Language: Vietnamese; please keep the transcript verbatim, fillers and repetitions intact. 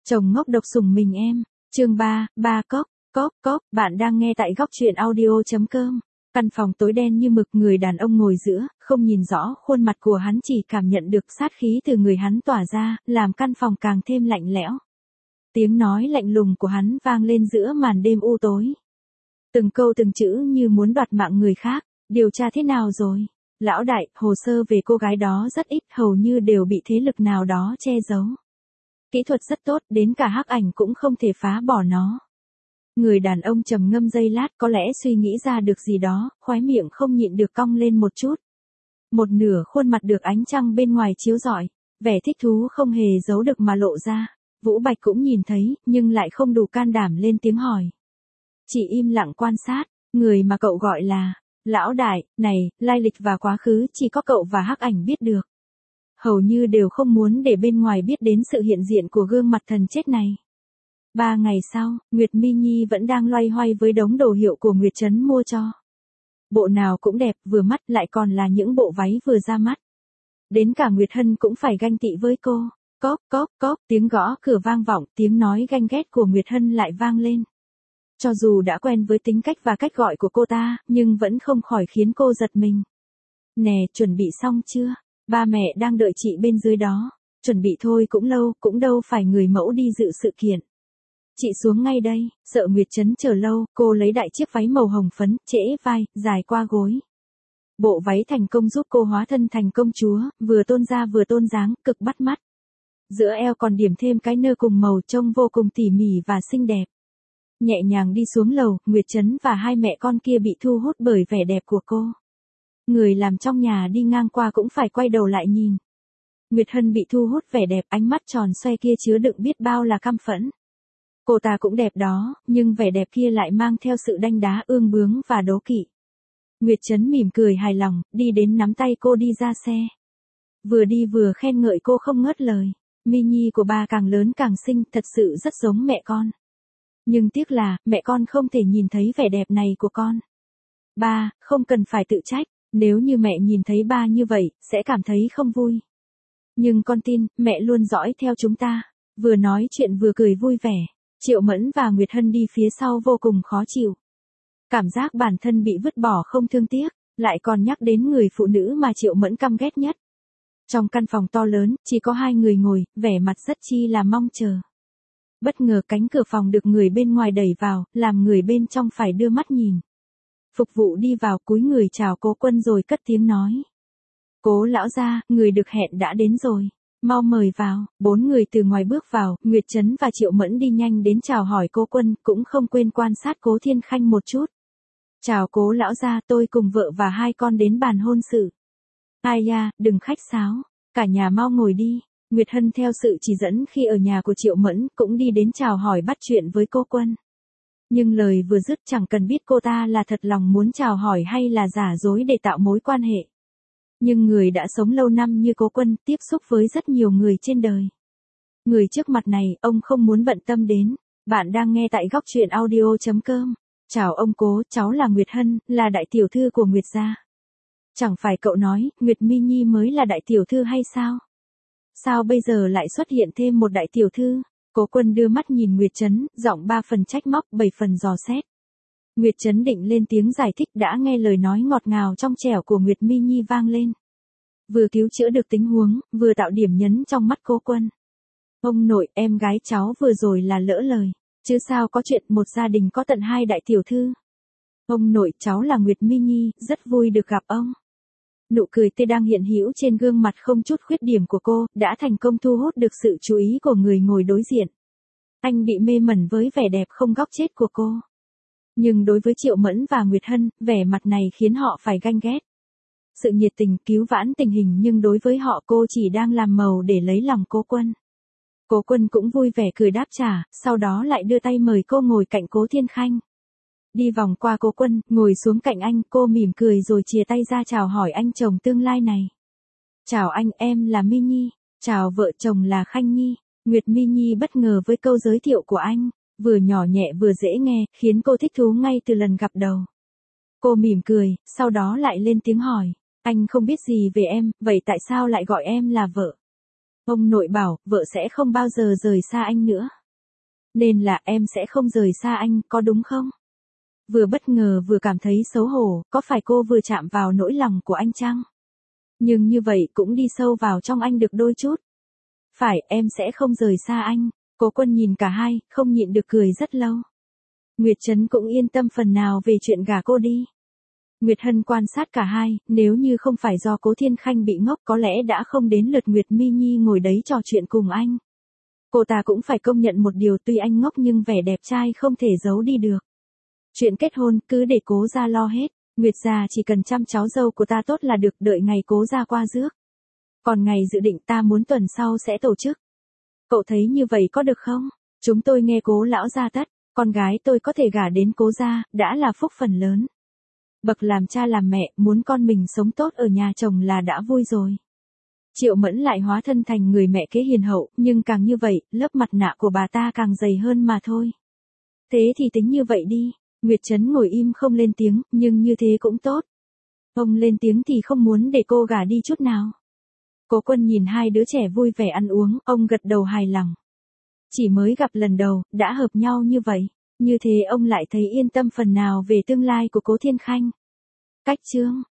Chồng ngốc độc sủng mình em. Chương ba, ba cốc, cốc, cốc, bạn đang nghe tại góc truyện audio.com. Căn phòng tối đen như mực, người đàn ông ngồi giữa, không nhìn rõ khuôn mặt của hắn, chỉ cảm nhận được sát khí từ người hắn tỏa ra, làm căn phòng càng thêm lạnh lẽo. Tiếng nói lạnh lùng của hắn vang lên giữa màn đêm u tối. Từng câu từng chữ như muốn đoạt mạng người khác. Điều tra thế nào rồi? Lão đại, hồ sơ về cô gái đó rất ít, hầu như đều bị thế lực nào đó che giấu. Kỹ thuật rất tốt, đến cả hắc ảnh cũng không thể phá bỏ nó. Người đàn ông trầm ngâm giây lát, có lẽ suy nghĩ ra được gì đó, khóe miệng không nhịn được cong lên một chút. Một nửa khuôn mặt được ánh trăng bên ngoài chiếu rọi, vẻ thích thú không hề giấu được mà lộ ra. Vũ Bạch cũng nhìn thấy, nhưng lại không đủ can đảm lên tiếng hỏi. Chỉ im lặng quan sát, người mà cậu gọi là lão đại, này, lai lịch và quá khứ chỉ có cậu và hắc ảnh biết được. Hầu như đều không muốn để bên ngoài biết đến sự hiện diện của gương mặt thần chết này. Ba ngày sau, Nguyệt Mi Nhi vẫn đang loay hoay với đống đồ hiệu của Nguyệt Trấn mua cho. Bộ nào cũng đẹp, vừa mắt, lại còn là những bộ váy vừa ra mắt. Đến cả Nguyệt Hân cũng phải ganh tị với cô. Cóp, cóp, cóp, tiếng gõ cửa vang vọng, tiếng nói ganh ghét của Nguyệt Hân lại vang lên. Cho dù đã quen với tính cách và cách gọi của cô ta, nhưng vẫn không khỏi khiến cô giật mình. Nè, chuẩn bị xong chưa? Ba mẹ đang đợi chị bên dưới đó. Chuẩn bị thôi cũng lâu, cũng đâu phải người mẫu đi dự sự kiện. Chị xuống ngay đây. Sợ Nguyệt Trấn chờ lâu, cô lấy đại chiếc váy màu hồng phấn, trễ vai, dài qua gối. Bộ váy thành công giúp cô hóa thân thành công chúa, vừa tôn da vừa tôn dáng, cực bắt mắt. Giữa eo còn điểm thêm cái nơ cùng màu, trông vô cùng tỉ mỉ và xinh đẹp. Nhẹ nhàng đi xuống lầu, Nguyệt Trấn và hai mẹ con kia bị thu hút bởi vẻ đẹp của cô. Người làm trong nhà đi ngang qua cũng phải quay đầu lại nhìn. Nguyệt Hân bị thu hút vẻ đẹp, ánh mắt tròn xoe kia chứa đựng biết bao là căm phẫn. Cô ta cũng đẹp đó, nhưng vẻ đẹp kia lại mang theo sự đanh đá, ương bướng và đố kỵ. Nguyệt Trấn mỉm cười hài lòng, đi đến nắm tay cô đi ra xe. Vừa đi vừa khen ngợi cô không ngớt lời. Mi Nhi của ba càng lớn càng xinh, thật sự rất giống mẹ con. Nhưng tiếc là, mẹ con không thể nhìn thấy vẻ đẹp này của con. Ba, không cần phải tự trách, nếu như mẹ nhìn thấy ba như vậy, sẽ cảm thấy không vui. Nhưng con tin, mẹ luôn dõi theo chúng ta. Vừa nói chuyện vừa cười vui vẻ. Triệu Mẫn và Nguyệt Hân đi phía sau vô cùng khó chịu. Cảm giác bản thân bị vứt bỏ không thương tiếc, lại còn nhắc đến người phụ nữ mà Triệu Mẫn căm ghét nhất. Trong căn phòng to lớn, chỉ có hai người ngồi, vẻ mặt rất chi là mong chờ. Bất ngờ cánh cửa phòng được người bên ngoài đẩy vào, làm người bên trong phải đưa mắt nhìn. Phục vụ đi vào cúi người chào Cố Quân rồi cất tiếng nói. Cố lão gia, người được hẹn đã đến rồi. Mau mời vào. Bốn người từ ngoài bước vào, Nguyệt Trấn và Triệu Mẫn đi nhanh đến chào hỏi Cố Quân, cũng không quên quan sát Cố Thiên Khanh một chút. Chào Cố lão gia, tôi cùng vợ và hai con đến bàn hôn sự. Ai da, đừng khách sáo, cả nhà mau ngồi đi. Nguyệt Hân theo sự chỉ dẫn khi ở nhà của Triệu Mẫn cũng đi đến chào hỏi bắt chuyện với Cố Quân. Nhưng lời vừa dứt chẳng cần biết cô ta là thật lòng muốn chào hỏi hay là giả dối để tạo mối quan hệ. Nhưng người đã sống lâu năm như Cố Quân tiếp xúc với rất nhiều người trên đời. Người trước mặt này ông không muốn bận tâm đến. Bạn đang nghe tại góc truyện audio.com. Chào ông Cố, cháu là Nguyệt Hân, là đại tiểu thư của Nguyệt gia. Chẳng phải cậu nói, Nguyệt Mi Nhi mới là đại tiểu thư hay sao? Sao bây giờ lại xuất hiện thêm một đại tiểu thư? Cố Quân đưa mắt nhìn Nguyệt Trấn, giọng ba phần trách móc, bảy phần dò xét. Nguyệt Trấn định lên tiếng giải thích, đã nghe lời nói ngọt ngào trong trẻo của Nguyệt Mi Nhi vang lên. Vừa cứu chữa được tình huống, vừa tạo điểm nhấn trong mắt Cố Quân. Ông nội, em gái cháu vừa rồi là lỡ lời, chứ sao có chuyện một gia đình có tận hai đại tiểu thư. Ông nội, cháu là Nguyệt Mi Nhi, rất vui được gặp ông. Nụ cười tươi đang hiện hữu trên gương mặt không chút khuyết điểm của cô, đã thành công thu hút được sự chú ý của người ngồi đối diện. Anh bị mê mẩn với vẻ đẹp không góc chết của cô. Nhưng đối với Triệu Mẫn và Nguyệt Hân, vẻ mặt này khiến họ phải ganh ghét. Sự nhiệt tình cứu vãn tình hình, nhưng đối với họ cô chỉ đang làm màu để lấy lòng Cố Quân. Cố Quân cũng vui vẻ cười đáp trả, sau đó lại đưa tay mời cô ngồi cạnh Cố Thiên Khanh. Đi vòng qua Cố Quân, ngồi xuống cạnh anh, cô mỉm cười rồi chìa tay ra chào hỏi anh chồng tương lai này. Chào anh, em là Mi Nhi. Chào vợ chồng là Khanh Nhi. Nguyệt Mi Nhi bất ngờ với câu giới thiệu của anh, vừa nhỏ nhẹ vừa dễ nghe, khiến cô thích thú ngay từ lần gặp đầu. Cô mỉm cười, sau đó lại lên tiếng hỏi, anh không biết gì về em, vậy tại sao lại gọi em là vợ? Ông nội bảo, vợ sẽ không bao giờ rời xa anh nữa. Nên là em sẽ không rời xa anh, có đúng không? Vừa bất ngờ vừa cảm thấy xấu hổ, có phải cô vừa chạm vào nỗi lòng của anh chăng? Nhưng như vậy cũng đi sâu vào trong anh được đôi chút. Phải, em sẽ không rời xa anh. Cố Quân nhìn cả hai, không nhịn được cười rất lâu. Nguyệt Trấn cũng yên tâm phần nào về chuyện gả cô đi. Nguyệt Hân quan sát cả hai, nếu như không phải do Cố Thiên Khanh bị ngốc có lẽ đã không đến lượt Nguyệt Mi Nhi ngồi đấy trò chuyện cùng anh. Cô ta cũng phải công nhận một điều, tuy anh ngốc nhưng vẻ đẹp trai không thể giấu đi được. Chuyện kết hôn cứ để Cố gia lo hết, Nguyệt gia chỉ cần chăm cháu dâu của ta tốt là được, đợi ngày Cố gia qua rước. Còn ngày dự định ta muốn tuần sau sẽ tổ chức. Cậu thấy như vậy có được không? Chúng tôi nghe Cố lão gia tất, con gái tôi có thể gả đến Cố gia, đã là phúc phần lớn. Bậc làm cha làm mẹ, muốn con mình sống tốt ở nhà chồng là đã vui rồi. Triệu Mẫn lại hóa thân thành người mẹ kế hiền hậu, nhưng càng như vậy, lớp mặt nạ của bà ta càng dày hơn mà thôi. Thế thì tính như vậy đi. Nguyệt Trấn ngồi im không lên tiếng, nhưng như thế cũng tốt. Ông lên tiếng thì không muốn để cô gả đi chút nào. Cố Quân nhìn hai đứa trẻ vui vẻ ăn uống, ông gật đầu hài lòng. Chỉ mới gặp lần đầu, đã hợp nhau như vậy. Như thế ông lại thấy yên tâm phần nào về tương lai của Cố Thiên Khanh. Cách chương